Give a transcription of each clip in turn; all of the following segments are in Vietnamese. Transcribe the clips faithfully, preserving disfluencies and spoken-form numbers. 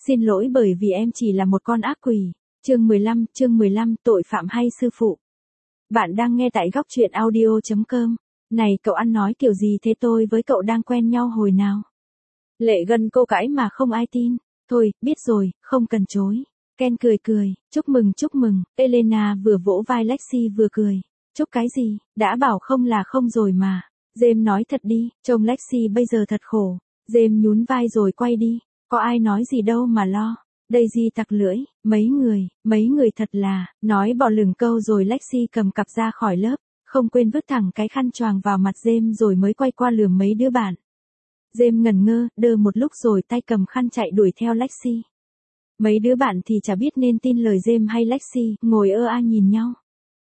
Xin lỗi bởi vì em chỉ là một con ác quỷ. Chương mười lăm, chương mười lăm, tội phạm hay sư phụ. Bạn đang nghe tại góc truyện audio chấm com. Này cậu ăn nói kiểu gì thế, tôi với cậu đang quen nhau hồi nào? Lệ gần cô cãi mà không ai tin. Thôi, biết rồi, không cần chối. Ken cười cười, chúc mừng chúc mừng. Elena vừa vỗ vai Lexi vừa cười. Chúc cái gì, đã bảo không là không rồi mà. James nói thật đi, trông Lexi bây giờ thật khổ. James nhún vai rồi quay đi. Có ai nói gì đâu mà lo. Daisy tặc lưỡi, mấy người, mấy người thật là, nói bỏ lửng câu rồi Lexi cầm cặp ra khỏi lớp, không quên vứt thẳng cái khăn choàng vào mặt James rồi mới quay qua lườm mấy đứa bạn. James ngẩn ngơ, đơ một lúc rồi tay cầm khăn chạy đuổi theo Lexi. Mấy đứa bạn thì chả biết nên tin lời James hay Lexi, ngồi ơ a nhìn nhau.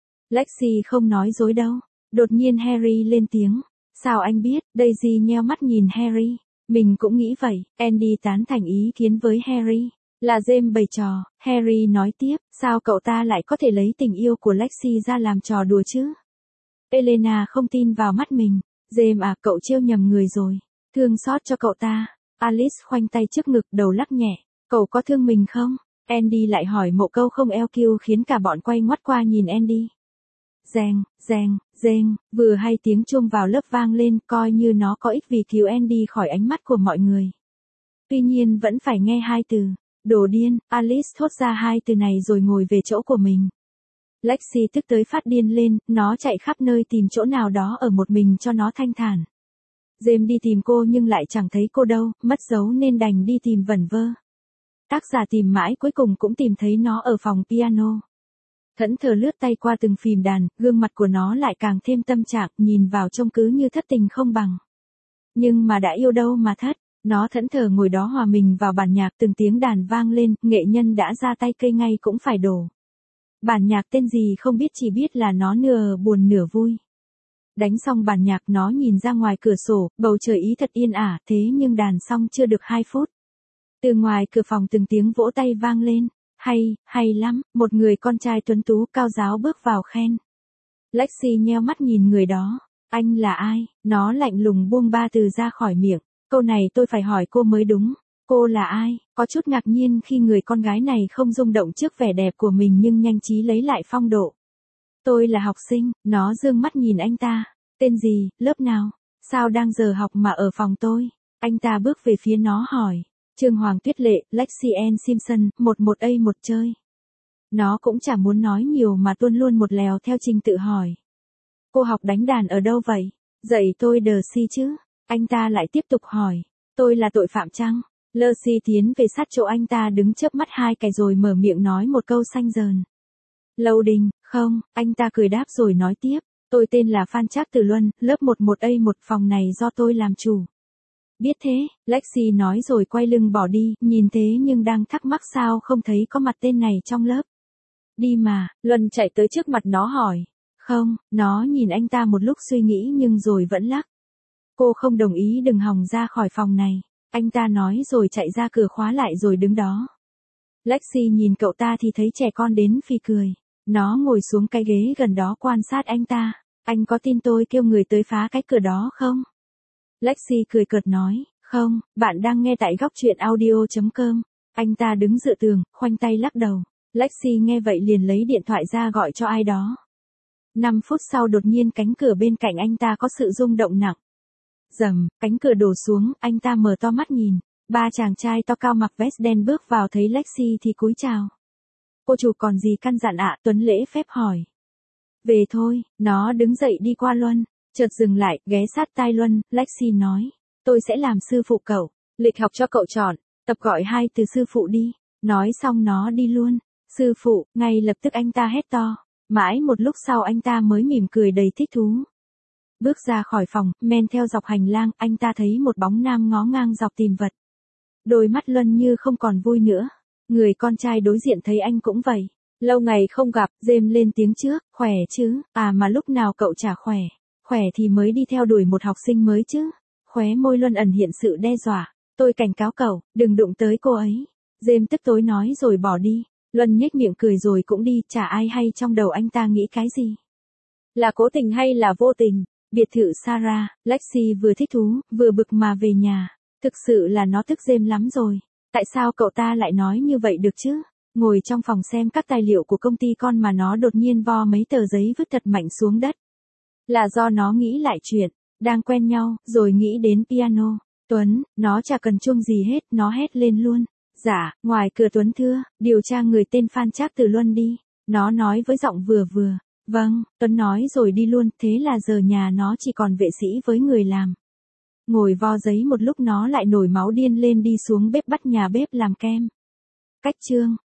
Lexi không nói dối đâu. Đột nhiên Harry lên tiếng. Sao anh biết? Daisy nheo mắt nhìn Harry. Mình cũng nghĩ vậy. Andy tán thành ý kiến với Harry. Là James bày trò. Harry nói tiếp. Sao cậu ta lại có thể lấy tình yêu của Lexi ra làm trò đùa chứ? Elena không tin vào mắt mình. James à, cậu trêu nhầm người rồi. Thương xót cho cậu ta. Alice khoanh tay trước ngực, đầu lắc nhẹ. Cậu có thương mình không? Andy lại hỏi một câu không eo kiêu khiến cả bọn quay ngoắt qua nhìn Andy. Reng, reng, reng, vừa hay tiếng chuông vào lớp vang lên, coi như nó có ích vì cứu Andy khỏi ánh mắt của mọi người. Tuy nhiên vẫn phải nghe hai từ. Đồ điên, Alice thốt ra hai từ này rồi ngồi về chỗ của mình. Lexi tức tới phát điên lên, nó chạy khắp nơi tìm chỗ nào đó ở một mình cho nó thanh thản. James đi tìm cô nhưng lại chẳng thấy cô đâu, mất dấu nên đành đi tìm vẩn vơ. Tác giả tìm mãi cuối cùng cũng tìm thấy nó ở phòng piano. Thẫn thờ lướt tay qua từng phím đàn, gương mặt của nó lại càng thêm tâm trạng, nhìn vào trông cứ như thất tình không bằng. Nhưng mà đã yêu đâu mà thất, nó thẫn thờ ngồi đó hòa mình vào bản nhạc, từng tiếng đàn vang lên, nghệ nhân đã ra tay cây ngay cũng phải đổ. Bản nhạc tên gì không biết, chỉ biết là nó nửa buồn nửa vui. Đánh xong bản nhạc nó nhìn ra ngoài cửa sổ, bầu trời ý thật yên ả, thế nhưng đàn xong chưa được hai phút. Từ ngoài cửa phòng từng tiếng vỗ tay vang lên. Hay, hay lắm, một người con trai tuấn tú cao ráo bước vào khen. Lexi nheo mắt nhìn người đó. Anh là ai? Nó lạnh lùng buông ba từ ra khỏi miệng. Câu này tôi phải hỏi cô mới đúng. Cô là ai? Có chút ngạc nhiên khi người con gái này không rung động trước vẻ đẹp của mình nhưng nhanh trí lấy lại phong độ. Tôi là học sinh, nó dương mắt nhìn anh ta. Tên gì, lớp nào? Sao đang giờ học mà ở phòng tôi? Anh ta bước về phía nó hỏi. Trương Hoàng Tuyết Lệ, Lexi Ann Simpson, một một a một chơi. Nó cũng chả muốn nói nhiều mà tuôn luôn một lèo theo trình tự hỏi. Cô học đánh đàn ở đâu vậy? Dạy tôi đờ si chứ? Anh ta lại tiếp tục hỏi. Tôi là tội phạm chăng? Lơ si tiến về sát chỗ anh ta đứng chớp mắt hai cái rồi mở miệng nói một câu xanh dờn. Lâu Đình, không, anh ta cười đáp rồi nói tiếp. Tôi tên là Phan Trác Tử Luân, lớp một một a một, phòng này do tôi làm chủ. Biết thế, Lexi nói rồi quay lưng bỏ đi, nhìn thế nhưng đang thắc mắc sao không thấy có mặt tên này trong lớp. Đi mà, Luân chạy tới trước mặt nó hỏi. Không, nó nhìn anh ta một lúc suy nghĩ nhưng rồi vẫn lắc. Cô không đồng ý đừng hòng ra khỏi phòng này. Anh ta nói rồi chạy ra cửa khóa lại rồi đứng đó. Lexi nhìn cậu ta thì thấy trẻ con đến phì cười. Nó ngồi xuống cái ghế gần đó quan sát anh ta. Anh có tin tôi kêu người tới phá cái cửa đó không? Lexi cười cợt nói, không, bạn đang nghe tại góc truyện audio chấm com. Anh ta đứng dựa tường, khoanh tay lắc đầu. Lexi nghe vậy liền lấy điện thoại ra gọi cho ai đó. Năm phút sau đột nhiên cánh cửa bên cạnh anh ta có sự rung động nặng. Rầm, cánh cửa đổ xuống, anh ta mở to mắt nhìn. Ba chàng trai to cao mặc vest đen bước vào thấy Lexi thì cúi chào. Cô chủ còn gì căn dặn ạ? Tuấn lễ phép hỏi. Về thôi, nó đứng dậy đi qua Luân. Chợt dừng lại, ghé sát tai Luân, Lexi nói. Tôi sẽ làm sư phụ cậu. Lịch học cho cậu chọn. Tập gọi hai từ sư phụ đi. Nói xong nó đi luôn. Sư phụ, ngay lập tức anh ta hét to. Mãi một lúc sau anh ta mới mỉm cười đầy thích thú. Bước ra khỏi phòng, men theo dọc hành lang, anh ta thấy một bóng nam ngó ngang dọc tìm vật. Đôi mắt Luân như không còn vui nữa. Người con trai đối diện thấy anh cũng vậy. Lâu ngày không gặp, James lên tiếng trước, khỏe chứ? À mà lúc nào cậu chả khỏe. Khỏe thì mới đi theo đuổi một học sinh mới chứ. Khóe môi Luân ẩn hiện sự đe dọa. Tôi cảnh cáo cậu, đừng đụng tới cô ấy. James tức tối nói rồi bỏ đi. Luân nhếch miệng cười rồi cũng đi, chả ai hay trong đầu anh ta nghĩ cái gì. Là cố tình hay là vô tình? Biệt thự Sarah, Lexi vừa thích thú, vừa bực mà về nhà. Thực sự là nó tức James lắm rồi. Tại sao cậu ta lại nói như vậy được chứ? Ngồi trong phòng xem các tài liệu của công ty con mà nó đột nhiên vo mấy tờ giấy vứt thật mạnh xuống đất. Là do nó nghĩ lại chuyện, đang quen nhau, rồi nghĩ đến piano. Tuấn, nó chả cần chuông gì hết, nó hét lên luôn. Dạ, ngoài cửa Tuấn thưa, điều tra người tên Phan Trác Từ Luân đi. Nó nói với giọng vừa vừa. Vâng, Tuấn nói rồi đi luôn, thế là giờ nhà nó chỉ còn vệ sĩ với người làm. Ngồi vo giấy một lúc nó lại nổi máu điên lên đi xuống bếp bắt nhà bếp làm kem. Cách chương